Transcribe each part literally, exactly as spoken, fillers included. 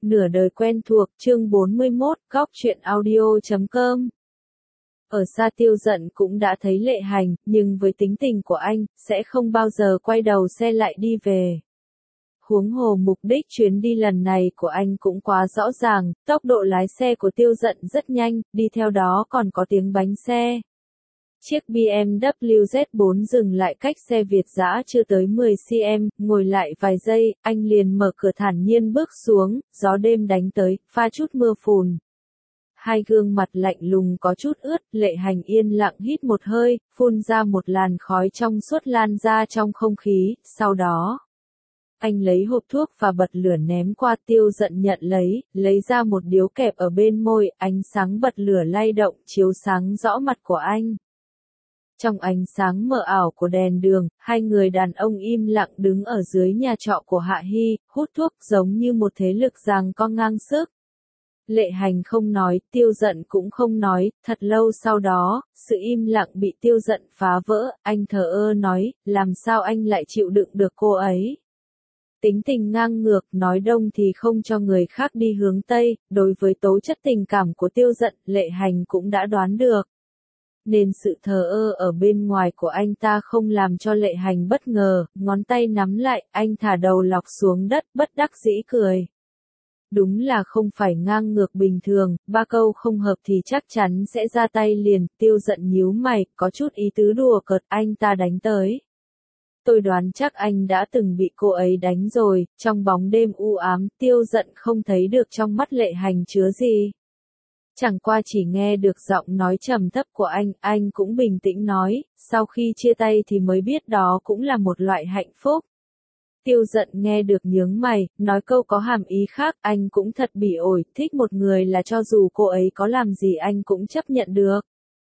Nửa đời quen thuộc, chương bốn mươi mốt, góc truyện audio chấm com. Ở xa Tiêu Dận cũng đã thấy Lệ Hành, nhưng với tính tình của anh, sẽ không bao giờ quay đầu xe lại đi về. Huống hồ mục đích chuyến đi lần này của anh cũng quá rõ ràng, tốc độ lái xe của Tiêu Dận rất nhanh, đi theo đó còn có tiếng bánh xe. Chiếc bê em vê Z bốn dừng lại cách xe Việt dã chưa tới mười xăng-ti-mét, ngồi lại vài giây, anh liền mở cửa thản nhiên bước xuống, gió đêm đánh tới, pha chút mưa phùn. Hai gương mặt lạnh lùng có chút ướt, Lệ Hành yên lặng hít một hơi, phun ra một làn khói trong suốt lan ra trong không khí, sau đó anh lấy hộp thuốc và bật lửa ném qua. Tiêu Dận nhận lấy, lấy ra một điếu kẹp ở bên môi, ánh sáng bật lửa lay động, chiếu sáng rõ mặt của anh. Trong ánh sáng mờ ảo của đèn đường, hai người đàn ông im lặng đứng ở dưới nhà trọ của Hạ Hy, hút thuốc giống như một thế lực giằng co ngang sức. Lệ Hành không nói, Tiêu Dận cũng không nói, thật lâu sau đó, sự im lặng bị Tiêu Dận phá vỡ, anh thờ ơ nói, làm sao anh lại chịu đựng được cô ấy. Tính tình ngang ngược, nói đông thì không cho người khác đi hướng Tây, đối với tố chất tình cảm của Tiêu Dận, Lệ Hành cũng đã đoán được. Nên sự thờ ơ ở bên ngoài của anh ta không làm cho Lệ Hành bất ngờ, ngón tay nắm lại, anh thả đầu lọc xuống đất, bất đắc dĩ cười. Đúng là không phải ngang ngược bình thường, ba câu không hợp thì chắc chắn sẽ ra tay liền. Tiêu Dận nhíu mày, có chút ý tứ đùa cợt, anh ta đánh tới. Tôi đoán chắc anh đã từng bị cô ấy đánh rồi. Trong bóng đêm u ám, Tiêu Dận không thấy được trong mắt Lệ Hành chứa gì. Chẳng qua chỉ nghe được giọng nói trầm thấp của anh, anh cũng bình tĩnh nói, sau khi chia tay thì mới biết đó cũng là một loại hạnh phúc. Tiêu Dận nghe được nhướng mày, nói câu có hàm ý khác, anh cũng thật bỉ ổi, thích một người là cho dù cô ấy có làm gì anh cũng chấp nhận được.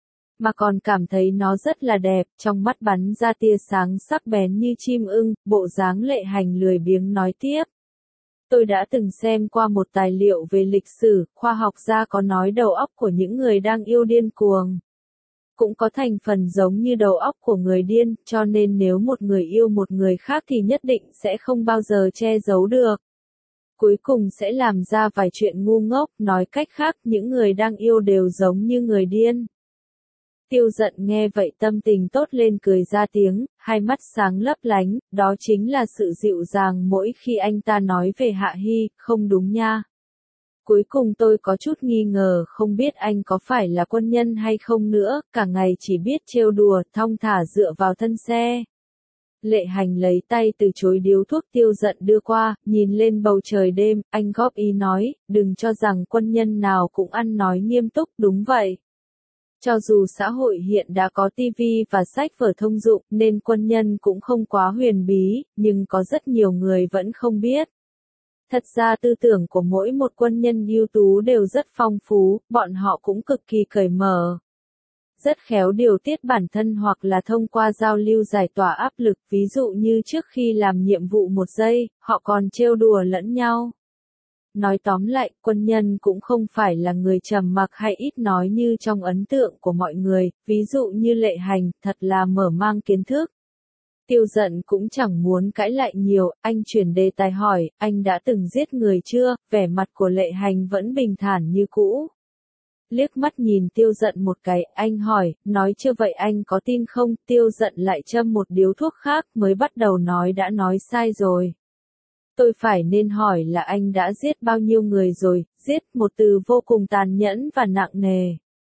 Mà còn cảm thấy nó rất là đẹp, trong mắt bắn ra tia sáng sắc bén như chim ưng, bộ dáng Lệ Hành lười biếng nói tiếp. Tôi đã từng xem qua một tài liệu về lịch sử, khoa học gia có nói đầu óc của những người đang yêu điên cuồng cũng có thành phần giống như đầu óc của người điên, cho nên nếu một người yêu một người khác thì nhất định sẽ không bao giờ che giấu được. Cuối cùng sẽ làm ra vài chuyện ngu ngốc, nói cách khác, những người đang yêu đều giống như người điên. Tiêu Dận nghe vậy tâm tình tốt lên cười ra tiếng, hai mắt sáng lấp lánh, đó chính là sự dịu dàng mỗi khi anh ta nói về Hạ Hy, không đúng nha. Cuối cùng tôi có chút nghi ngờ, không biết anh có phải là quân nhân hay không nữa, cả ngày chỉ biết trêu đùa, thong thả dựa vào thân xe. Lệ Hành lấy tay từ chối điếu thuốc Tiêu Dận đưa qua, nhìn lên bầu trời đêm, anh góp ý nói, đừng cho rằng quân nhân nào cũng ăn nói nghiêm túc, đúng vậy. Cho dù xã hội hiện đã có tivi và sách vở thông dụng nên quân nhân cũng không quá huyền bí, nhưng có rất nhiều người vẫn không biết. Thật ra tư tưởng của mỗi một quân nhân ưu tú đều rất phong phú, bọn họ cũng cực kỳ cởi mở. Rất khéo điều tiết bản thân hoặc là thông qua giao lưu giải tỏa áp lực, ví dụ như trước khi làm nhiệm vụ một giây, họ còn trêu đùa lẫn nhau. Nói tóm lại, quân nhân cũng không phải là người trầm mặc hay ít nói như trong ấn tượng của mọi người, ví dụ như Lệ Hành, thật là mở mang kiến thức. Tiêu Dận cũng chẳng muốn cãi lại nhiều, anh chuyển đề tài hỏi, anh đã từng giết người chưa, vẻ mặt của Lệ Hành vẫn bình thản như cũ. Liếc mắt nhìn Tiêu Dận một cái, anh hỏi, nói chưa vậy anh có tin không, Tiêu Dận lại châm một điếu thuốc khác mới bắt đầu nói đã nói sai rồi. Tôi phải nên hỏi là anh đã giết bao nhiêu người rồi, giết một từ vô cùng tàn nhẫn và nặng nề.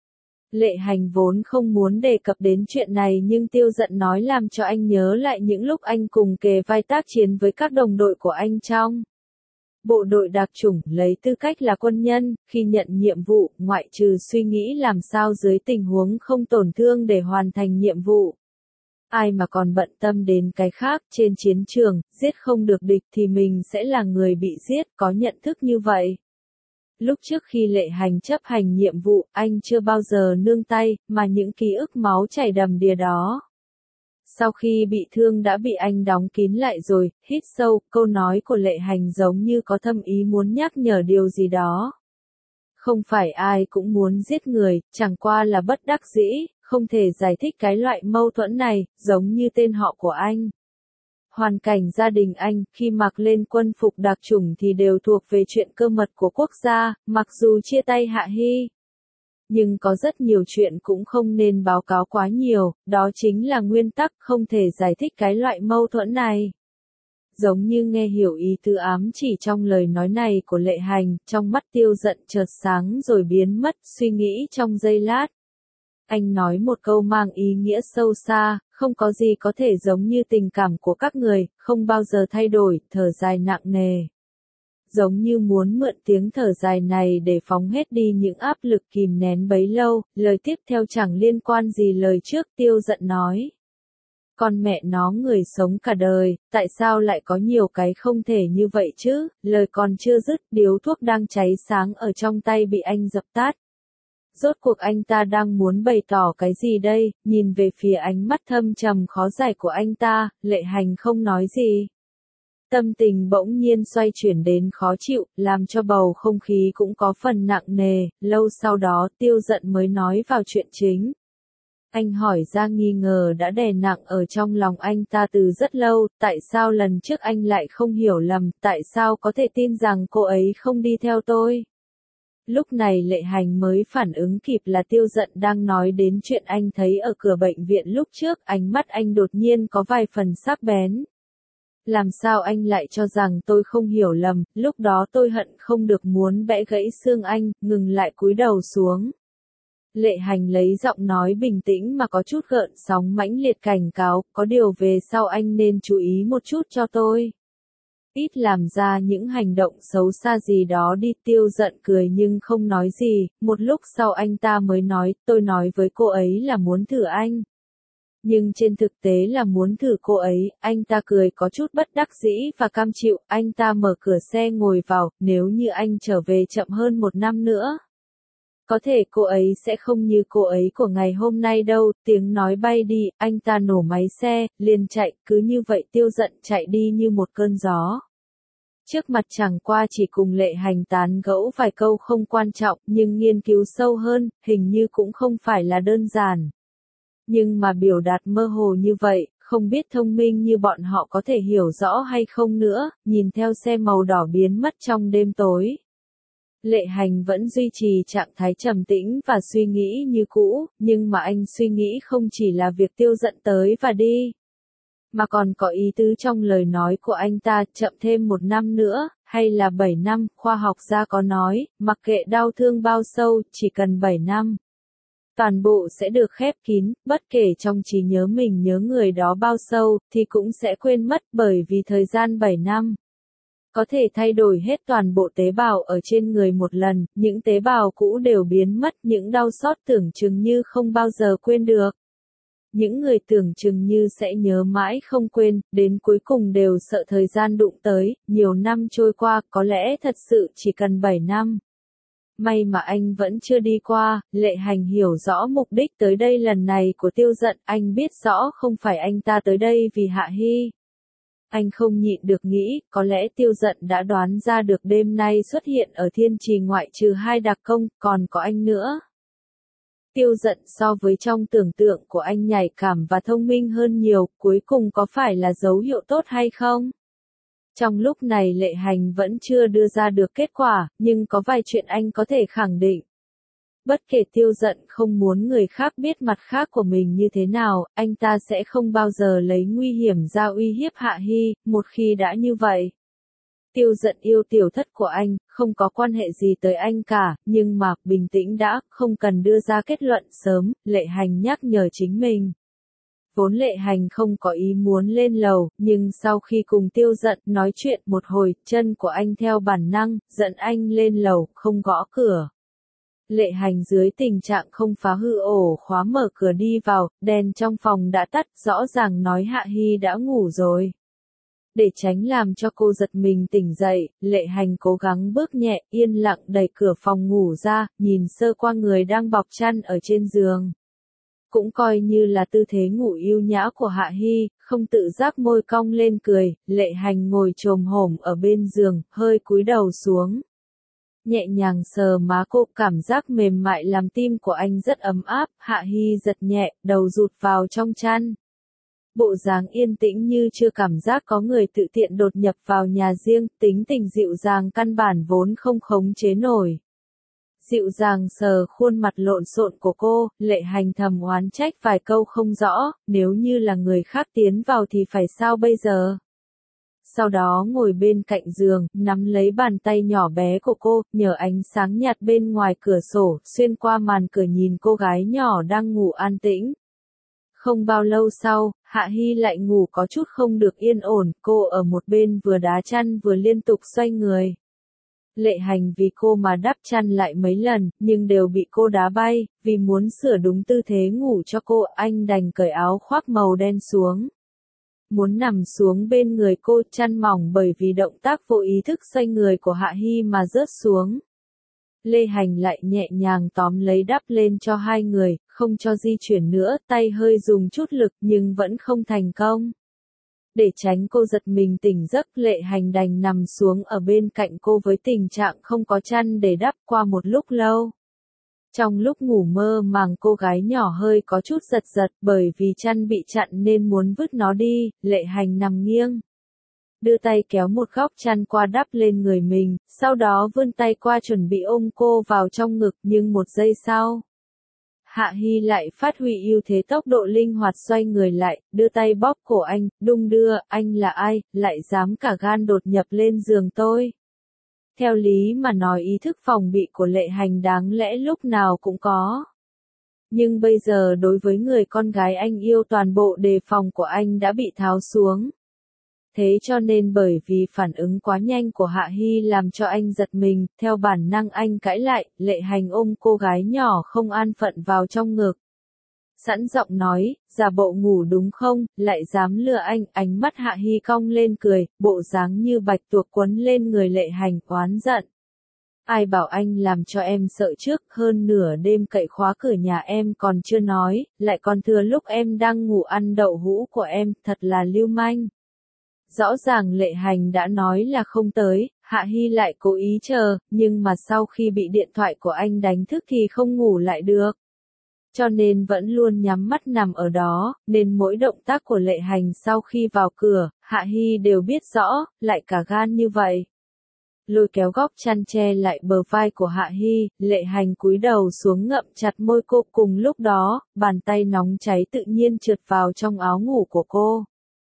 Lệ Hành vốn không muốn đề cập đến chuyện này nhưng Tiêu Dận nói làm cho anh nhớ lại những lúc anh cùng kề vai tác chiến với các đồng đội của anh trong bộ đội đặc chủng, lấy tư cách là quân nhân, khi nhận nhiệm vụ, ngoại trừ suy nghĩ làm sao dưới tình huống không tổn thương để hoàn thành nhiệm vụ. Ai mà còn bận tâm đến cái khác, trên chiến trường, giết không được địch thì mình sẽ là người bị giết, có nhận thức như vậy. Lúc trước khi Lệ Hành chấp hành nhiệm vụ, anh chưa bao giờ nương tay, mà những ký ức máu chảy đầm đìa đó. Sau khi bị thương đã bị anh đóng kín lại rồi, hít sâu, câu nói của Lệ Hành giống như có thâm ý muốn nhắc nhở điều gì đó. Không phải ai cũng muốn giết người, chẳng qua là bất đắc dĩ, không thể giải thích cái loại mâu thuẫn này, giống như tên họ của anh. hoàn cảnh gia đình anh, khi mặc lên quân phục đặc chủng thì đều thuộc về chuyện cơ mật của quốc gia, mặc dù chia tay Hạ Hy. Nhưng có rất nhiều chuyện cũng không nên báo cáo quá nhiều, đó chính là nguyên tắc không thể giải thích cái loại mâu thuẫn này. Giống như nghe hiểu ý tứ ám chỉ trong lời nói này của Lệ Hành, trong mắt Tiêu Dận chợt sáng rồi biến mất, suy nghĩ trong giây lát. Anh nói một câu mang ý nghĩa sâu xa, không có gì có thể giống như tình cảm của các người, không bao giờ thay đổi, thở dài nặng nề. Giống như muốn mượn tiếng thở dài này để phóng hết đi những áp lực kìm nén bấy lâu, lời tiếp theo chẳng liên quan gì lời trước. Tiêu Dận nói. Con mẹ nó, người sống cả đời, tại sao lại có nhiều cái không thể như vậy chứ? Lời còn chưa dứt, điếu thuốc đang cháy sáng ở trong tay bị anh dập tắt. Rốt cuộc anh ta đang muốn bày tỏ cái gì đây? Nhìn về phía ánh mắt thâm trầm khó giải của anh ta, Lệ Hành không nói gì. Tâm tình bỗng nhiên xoay chuyển đến khó chịu, làm cho bầu không khí cũng có phần nặng nề. Lâu sau đó Tiêu Dận mới nói vào chuyện chính. Anh hỏi ra nghi ngờ đã đè nặng ở trong lòng anh ta từ rất lâu, tại sao lần trước anh lại không hiểu lầm, tại sao có thể tin rằng cô ấy không đi theo tôi? Lúc này Lệ Hành mới phản ứng kịp là Tiêu Dận đang nói đến chuyện anh thấy ở cửa bệnh viện lúc trước, ánh mắt anh đột nhiên có vài phần sắc bén. Làm sao anh lại cho rằng tôi không hiểu lầm, lúc đó tôi hận không được muốn bẽ gãy xương anh, ngừng lại cúi đầu xuống. Lệ Hành lấy giọng nói bình tĩnh mà có chút gợn sóng mãnh liệt cảnh cáo, có điều về sau anh nên chú ý một chút cho tôi. Ít làm ra những hành động xấu xa gì đó đi. Tiêu Dận cười nhưng không nói gì, một lúc sau anh ta mới nói, tôi nói với cô ấy là muốn thử anh. Nhưng trên thực tế là muốn thử cô ấy. Anh ta cười có chút bất đắc dĩ và cam chịu, anh ta mở cửa xe ngồi vào, nếu như anh trở về chậm hơn một năm nữa. Có thể cô ấy sẽ không như cô ấy của ngày hôm nay đâu. Tiếng nói bay đi, anh ta nổ máy xe, liền chạy, cứ như vậy Tiêu Dận chạy đi như một cơn gió. Trước mặt chẳng qua chỉ cùng Lệ Hành tán gẫu vài câu không quan trọng, nhưng nghiên cứu sâu hơn, hình như cũng không phải là đơn giản. Nhưng mà biểu đạt mơ hồ như vậy, không biết thông minh như bọn họ có thể hiểu rõ hay không nữa. Nhìn theo xe màu đỏ biến mất trong đêm tối. Lệ Hành vẫn duy trì trạng thái trầm tĩnh và suy nghĩ như cũ, nhưng mà anh suy nghĩ không chỉ là việc Tiêu Dận tới và đi, mà còn có ý tứ trong lời nói của anh ta, chậm thêm một năm nữa, hay là bảy năm. Khoa học gia có nói, mặc kệ đau thương bao sâu, chỉ cần bảy năm. Toàn bộ sẽ được khép kín, bất kể trong trí nhớ mình nhớ người đó bao sâu, thì cũng sẽ quên mất, bởi vì thời gian bảy năm. Có thể thay đổi hết toàn bộ tế bào ở trên người một lần, những tế bào cũ đều biến mất, những đau xót tưởng chừng như không bao giờ quên được. Những người tưởng chừng như sẽ nhớ mãi không quên, đến cuối cùng đều sợ thời gian đụng tới. Nhiều năm trôi qua, có lẽ thật sự chỉ cần bảy năm. May mà anh vẫn chưa đi qua. Lệ Hành hiểu rõ mục đích tới đây lần này của Tiêu Dận, anh biết rõ không phải anh ta tới đây vì Hạ Hy. Anh không nhịn được nghĩ, có lẽ Tiêu Dận đã đoán ra được đêm nay xuất hiện ở Thiên Trì ngoại trừ hai đặc công, còn có anh nữa. Tiêu Dận so với trong tưởng tượng của anh nhạy cảm và thông minh hơn nhiều, cuối cùng có phải là dấu hiệu tốt hay không? Trong lúc này Lệ Hành vẫn chưa đưa ra được kết quả, nhưng có vài chuyện anh có thể khẳng định. Bất kể Tiêu Dận không muốn người khác biết mặt khác của mình như thế nào, anh ta sẽ không bao giờ lấy nguy hiểm ra uy hiếp Hạ Hy. Một khi đã như vậy, Tiêu Dận yêu tiểu thất của anh, không có quan hệ gì tới anh cả, nhưng mà, bình tĩnh đã, không cần đưa ra kết luận sớm. Lệ Hành nhắc nhở chính mình. Vốn Lệ Hành không có ý muốn lên lầu, nhưng sau khi cùng Tiêu Dận nói chuyện một hồi, chân của anh theo bản năng, dẫn anh lên lầu, không gõ cửa. Lệ Hành dưới tình trạng không phá hư ổ khóa mở cửa đi vào, đèn trong phòng đã tắt, rõ ràng nói Hạ Hy đã ngủ rồi. Để tránh làm cho cô giật mình tỉnh dậy, Lệ Hành cố gắng bước nhẹ, yên lặng đẩy cửa phòng ngủ ra, nhìn sơ qua người đang bọc chăn ở trên giường. Cũng coi như là tư thế ngủ yêu nhã của Hạ Hy, không tự giác môi cong lên cười. Lệ Hành ngồi chồm hổm ở bên giường, hơi cúi đầu xuống. Nhẹ nhàng sờ má cô, cảm giác mềm mại làm tim của anh rất ấm áp. Hạ Hy giật nhẹ, đầu rụt vào trong chăn. bộ dáng yên tĩnh như chưa cảm giác có người tự tiện đột nhập vào nhà riêng, tính tình dịu dàng căn bản vốn không khống chế nổi. Dịu dàng sờ khuôn mặt lộn xộn của cô, Lệ Hành thầm oán trách vài câu không rõ, nếu như là người khác tiến vào thì phải sao bây giờ? Sau đó ngồi bên cạnh giường, nắm lấy bàn tay nhỏ bé của cô, nhờ ánh sáng nhạt bên ngoài cửa sổ, xuyên qua màn cửa nhìn cô gái nhỏ đang ngủ an tĩnh. Không bao lâu sau, Hạ Hi lại ngủ có chút không được yên ổn, cô ở một bên vừa đá chăn vừa liên tục xoay người. Lệ Hành vì cô mà đắp chăn lại mấy lần, nhưng đều bị cô đá bay, vì muốn sửa đúng tư thế ngủ cho cô, anh đành cởi áo khoác màu đen xuống. Muốn nằm xuống bên người cô, chăn mỏng bởi vì động tác vô ý thức xoay người của Hạ Hi mà rớt xuống. Lê Hành lại nhẹ nhàng tóm lấy đắp lên cho hai người, không cho di chuyển nữa, tay hơi dùng chút lực nhưng vẫn không thành công. Để tránh cô giật mình tỉnh giấc, Lệ Hành đành nằm xuống ở bên cạnh cô với tình trạng không có chăn để đắp qua một lúc lâu. Trong lúc ngủ mơ màng cô gái nhỏ hơi có chút giật giật bởi vì chăn bị chặn nên muốn vứt nó đi, Lệ Hành nằm nghiêng. Đưa tay kéo một góc chăn qua đắp lên người mình, sau đó vươn tay qua chuẩn bị ôm cô vào trong ngực nhưng một giây sau. Hạ Hi lại phát huy ưu thế tốc độ linh hoạt xoay người lại, đưa tay bóp cổ anh, đung đưa, anh là ai, lại dám cả gan đột nhập lên giường tôi. Theo lý mà nói ý thức phòng bị của Lệ Hành đáng lẽ lúc nào cũng có. Nhưng bây giờ đối với người con gái anh yêu toàn bộ đề phòng của anh đã bị tháo xuống. Thế cho nên bởi vì phản ứng quá nhanh của Hạ Hi làm cho anh giật mình, theo bản năng anh cãi lại, Lệ Hành ôm cô gái nhỏ không an phận vào trong ngực. Sẵn giọng nói, giả bộ ngủ đúng không, lại dám lừa anh, ánh mắt Hạ Hi cong lên cười, bộ dáng như bạch tuộc quấn lên người Lệ Hành, oán giận. Ai bảo anh làm cho em sợ trước, hơn nửa đêm cậy khóa cửa nhà em còn chưa nói, lại còn thừa lúc em đang ngủ ăn đậu hũ của em, thật là lưu manh. Rõ ràng Lệ Hành đã nói là không tới, Hạ Hi lại cố ý chờ, nhưng mà sau khi bị điện thoại của anh đánh thức thì không ngủ lại được. Cho nên vẫn luôn nhắm mắt nằm ở đó, nên mỗi động tác của Lệ Hành sau khi vào cửa, Hạ Hi đều biết rõ, lại cả gan như vậy. Lôi kéo góc chăn che lại bờ vai của Hạ Hi, Lệ Hành cúi đầu xuống ngậm chặt môi cô, cùng lúc đó, bàn tay nóng cháy tự nhiên trượt vào trong áo ngủ của cô.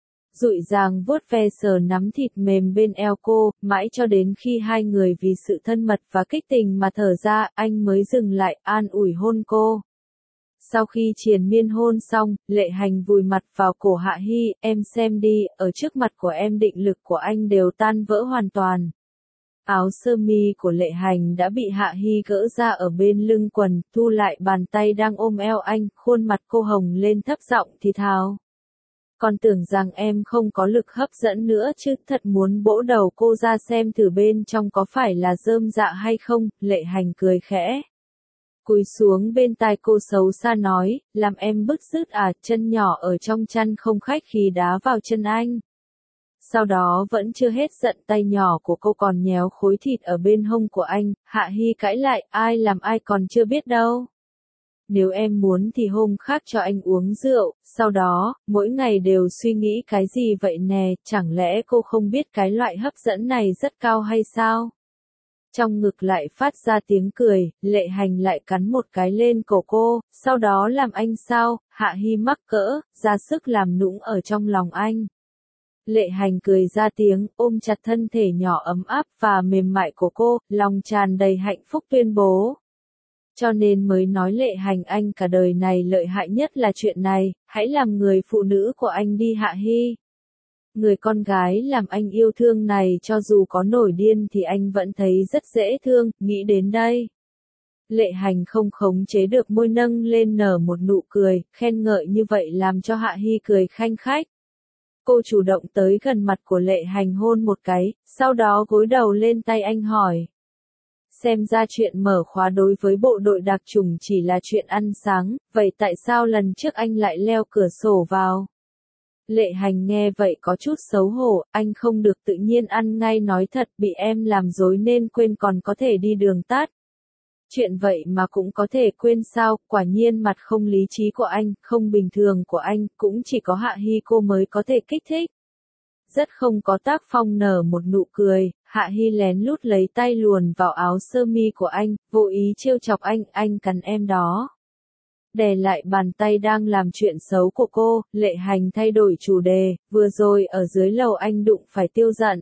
Dụi dàng vuốt ve sờ nắm thịt mềm bên eo cô, mãi cho đến khi hai người vì sự thân mật và kích tình mà thở ra, anh mới dừng lại, an ủi hôn cô. Sau khi triền miên hôn xong, Lệ Hành vùi mặt vào cổ Hạ Hi, em xem đi, ở trước mặt của em định lực của anh đều tan vỡ hoàn toàn. Áo sơ mi của Lệ Hành đã bị Hạ Hi gỡ ra ở bên lưng quần, thu lại bàn tay đang ôm eo anh, khuôn mặt cô hồng lên thấp giọng thì thào. Còn tưởng rằng em không có lực hấp dẫn nữa chứ, thật muốn bỗ đầu cô ra xem thử bên trong có phải là rơm dạ hay không, Lệ Hành cười khẽ. Cúi xuống bên tai cô xấu xa nói, làm em bứt rứt à, chân nhỏ ở trong chăn không khách khí đá vào chân anh. Sau đó vẫn chưa hết giận, tay nhỏ của cô còn nhéo khối thịt ở bên hông của anh, Hạ Hi cãi lại, ai làm ai còn chưa biết đâu. Nếu em muốn thì hôm khác cho anh uống rượu, sau đó, mỗi ngày đều suy nghĩ cái gì vậy nè, chẳng lẽ cô không biết cái loại hấp dẫn này rất cao hay sao? Trong ngực lại phát ra tiếng cười, Lệ Hành lại cắn một cái lên cổ cô, sau đó làm anh sao, Hạ Hi mắc cỡ, ra sức làm nũng ở trong lòng anh. Lệ Hành cười ra tiếng, ôm chặt thân thể nhỏ ấm áp và mềm mại của cô, lòng tràn đầy hạnh phúc tuyên bố. Cho nên mới nói Lệ Hành anh cả đời này lợi hại nhất là chuyện này, hãy làm người phụ nữ của anh đi Hạ Hi. Người con gái làm anh yêu thương này cho dù có nổi điên thì anh vẫn thấy rất dễ thương, nghĩ đến đây. Lệ Hành không khống chế được môi nâng lên nở một nụ cười, khen ngợi như vậy làm cho Hạ Hi cười khanh khách. Cô chủ động tới gần mặt của Lệ Hành hôn một cái, sau đó gối đầu lên tay anh hỏi. Xem ra chuyện mở khóa đối với bộ đội đặc chủng chỉ là chuyện ăn sáng, vậy tại sao lần trước anh lại leo cửa sổ vào? Lệ Hành nghe vậy có chút xấu hổ, anh không được tự nhiên ăn ngay nói thật, bị em làm dối nên quên còn có thể đi đường tắt. Chuyện vậy mà cũng có thể quên sao, quả nhiên mặt không lý trí của anh, không bình thường của anh, cũng chỉ có Hạ Hi cô mới có thể kích thích. Rất không có tác phong nở một nụ cười, Hạ Hi lén lút lấy tay luồn vào áo sơ mi của anh, vô ý trêu chọc anh, anh cắn em đó. Đè lại bàn tay đang làm chuyện xấu của cô, Lệ Hành thay đổi chủ đề, vừa rồi ở dưới lầu anh đụng phải Tiêu Dận.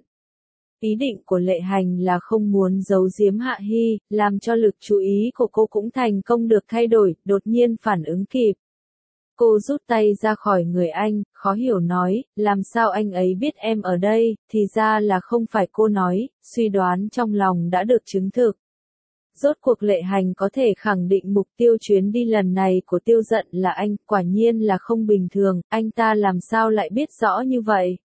Ý định của Lệ Hành là không muốn giấu giếm Hạ Hi, làm cho lực chú ý của cô cũng thành công được thay đổi, đột nhiên phản ứng kịp. Cô rút tay ra khỏi người anh, khó hiểu nói, làm sao anh ấy biết em ở đây, thì ra là không phải cô nói, suy đoán trong lòng đã được chứng thực. Rốt cuộc Lệ Hành có thể khẳng định mục tiêu chuyến đi lần này của Tiêu Dận là anh, quả nhiên là không bình thường, anh ta làm sao lại biết rõ như vậy.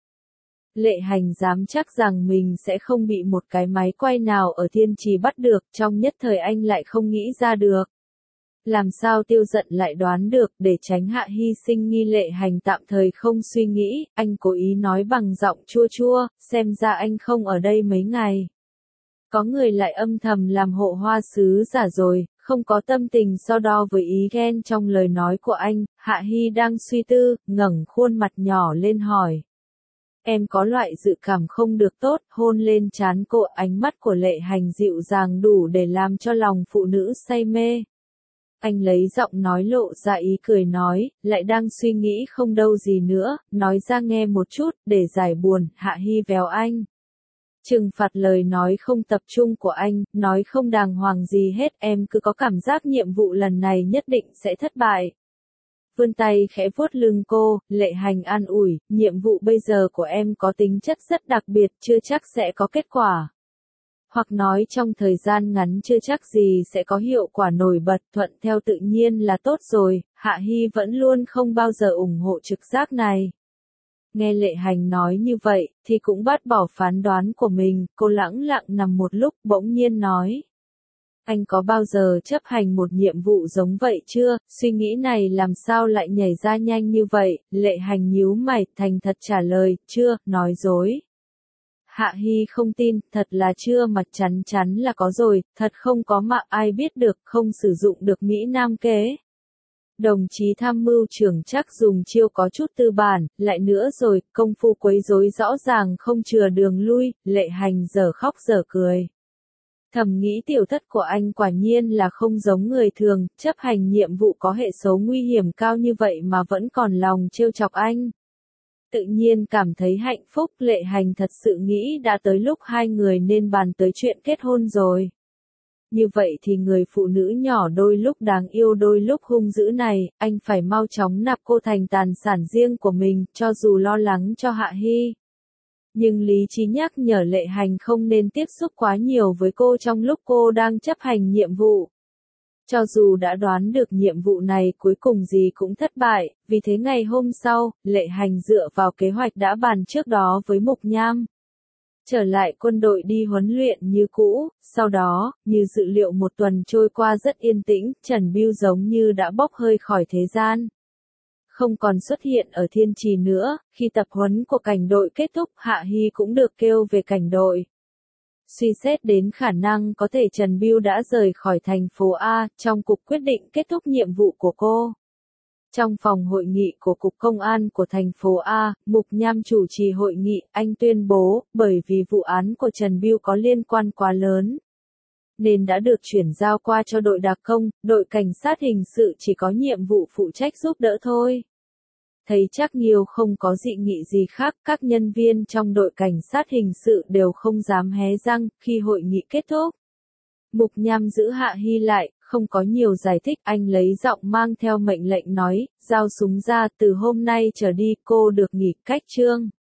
Lệ Hành dám chắc rằng mình sẽ không bị một cái máy quay nào ở Thiên Trì bắt được, trong nhất thời anh lại không nghĩ ra được. Làm sao Tiêu Dận lại đoán được, để tránh Hạ Hi sinh nghi Lệ Hành tạm thời không suy nghĩ, anh cố ý nói bằng giọng chua chua, xem ra anh không ở đây mấy ngày. Có người lại âm thầm làm hộ hoa sứ giả rồi, không có tâm tình so đo với ý ghen trong lời nói của anh, Hạ Hi đang suy tư, ngẩng khuôn mặt nhỏ lên hỏi. Em có loại dự cảm không được tốt, hôn lên trán cô, ánh mắt của Lệ Hành dịu dàng đủ để làm cho lòng phụ nữ say mê. Anh lấy giọng nói lộ ra ý cười nói, lại đang suy nghĩ không đâu gì nữa, nói ra nghe một chút, để giải buồn, Hạ Hi véo anh. Trừng phạt lời nói không tập trung của anh, nói không đàng hoàng gì hết, em cứ có cảm giác nhiệm vụ lần này nhất định sẽ thất bại. Vươn tay khẽ vuốt lưng cô, Lệ Hành an ủi, nhiệm vụ bây giờ của em có tính chất rất đặc biệt, chưa chắc sẽ có kết quả. Hoặc nói trong thời gian ngắn chưa chắc gì sẽ có hiệu quả nổi bật, thuận theo tự nhiên là tốt rồi, Hạ Hi vẫn luôn không bao giờ ủng hộ trực giác này. Nghe Lệ Hành nói như vậy, thì cũng bác bỏ phán đoán của mình, cô lẳng lặng nằm một lúc, bỗng nhiên nói. Anh có bao giờ chấp hành một nhiệm vụ giống vậy chưa, suy nghĩ này làm sao lại nhảy ra nhanh như vậy, Lệ Hành nhíu mày, thành thật trả lời, chưa, nói dối. Hạ Hi không tin, thật là chưa mà chắn chắn là có rồi, thật không có mà ai biết được, không sử dụng được Mỹ Nam kế. Đồng chí tham mưu trưởng chắc dùng chiêu có chút tư bản, lại nữa rồi, công phu quấy rối rõ ràng không chừa đường lui, Lệ Hành dở khóc dở cười. Thầm nghĩ tiểu thất của anh quả nhiên là không giống người thường, chấp hành nhiệm vụ có hệ số nguy hiểm cao như vậy mà vẫn còn lòng trêu chọc anh. Tự nhiên cảm thấy hạnh phúc, Lệ Hành thật sự nghĩ đã tới lúc hai người nên bàn tới chuyện kết hôn rồi. Như vậy thì người phụ nữ nhỏ đôi lúc đáng yêu đôi lúc hung dữ này, anh phải mau chóng nạp cô thành tài sản riêng của mình, cho dù lo lắng cho Hạ Hi. Nhưng lý trí nhắc nhở Lệ Hành không nên tiếp xúc quá nhiều với cô trong lúc cô đang chấp hành nhiệm vụ. Cho dù đã đoán được nhiệm vụ này cuối cùng gì cũng thất bại, vì thế ngày hôm sau, Lệ Hành dựa vào kế hoạch đã bàn trước đó với Mục Nham. Trở lại quân đội đi huấn luyện như cũ, sau đó, như dự liệu một tuần trôi qua rất yên tĩnh, Trần Bưu giống như đã bốc hơi khỏi thế gian. Không còn xuất hiện ở Thiên Trì nữa, khi tập huấn của cảnh đội kết thúc Hạ Hi cũng được kêu về cảnh đội. Suy xét đến khả năng có thể Trần Bưu đã rời khỏi thành phố A, trong cục quyết định kết thúc nhiệm vụ của cô. Trong phòng hội nghị của Cục Công an của thành phố A, Mục Nham chủ trì hội nghị, anh tuyên bố, bởi vì vụ án của Trần Bưu có liên quan quá lớn, nên đã được chuyển giao qua cho đội đặc công, đội cảnh sát hình sự chỉ có nhiệm vụ phụ trách giúp đỡ thôi. Thấy chắc nhiều không có dị nghị gì khác, các nhân viên trong đội cảnh sát hình sự đều không dám hé răng, khi hội nghị kết thúc. Mục Nham giữ Hạ Hi lại, không có nhiều giải thích, anh lấy giọng mang theo mệnh lệnh nói, giao súng ra, từ hôm nay trở đi cô được nghỉ cách trương.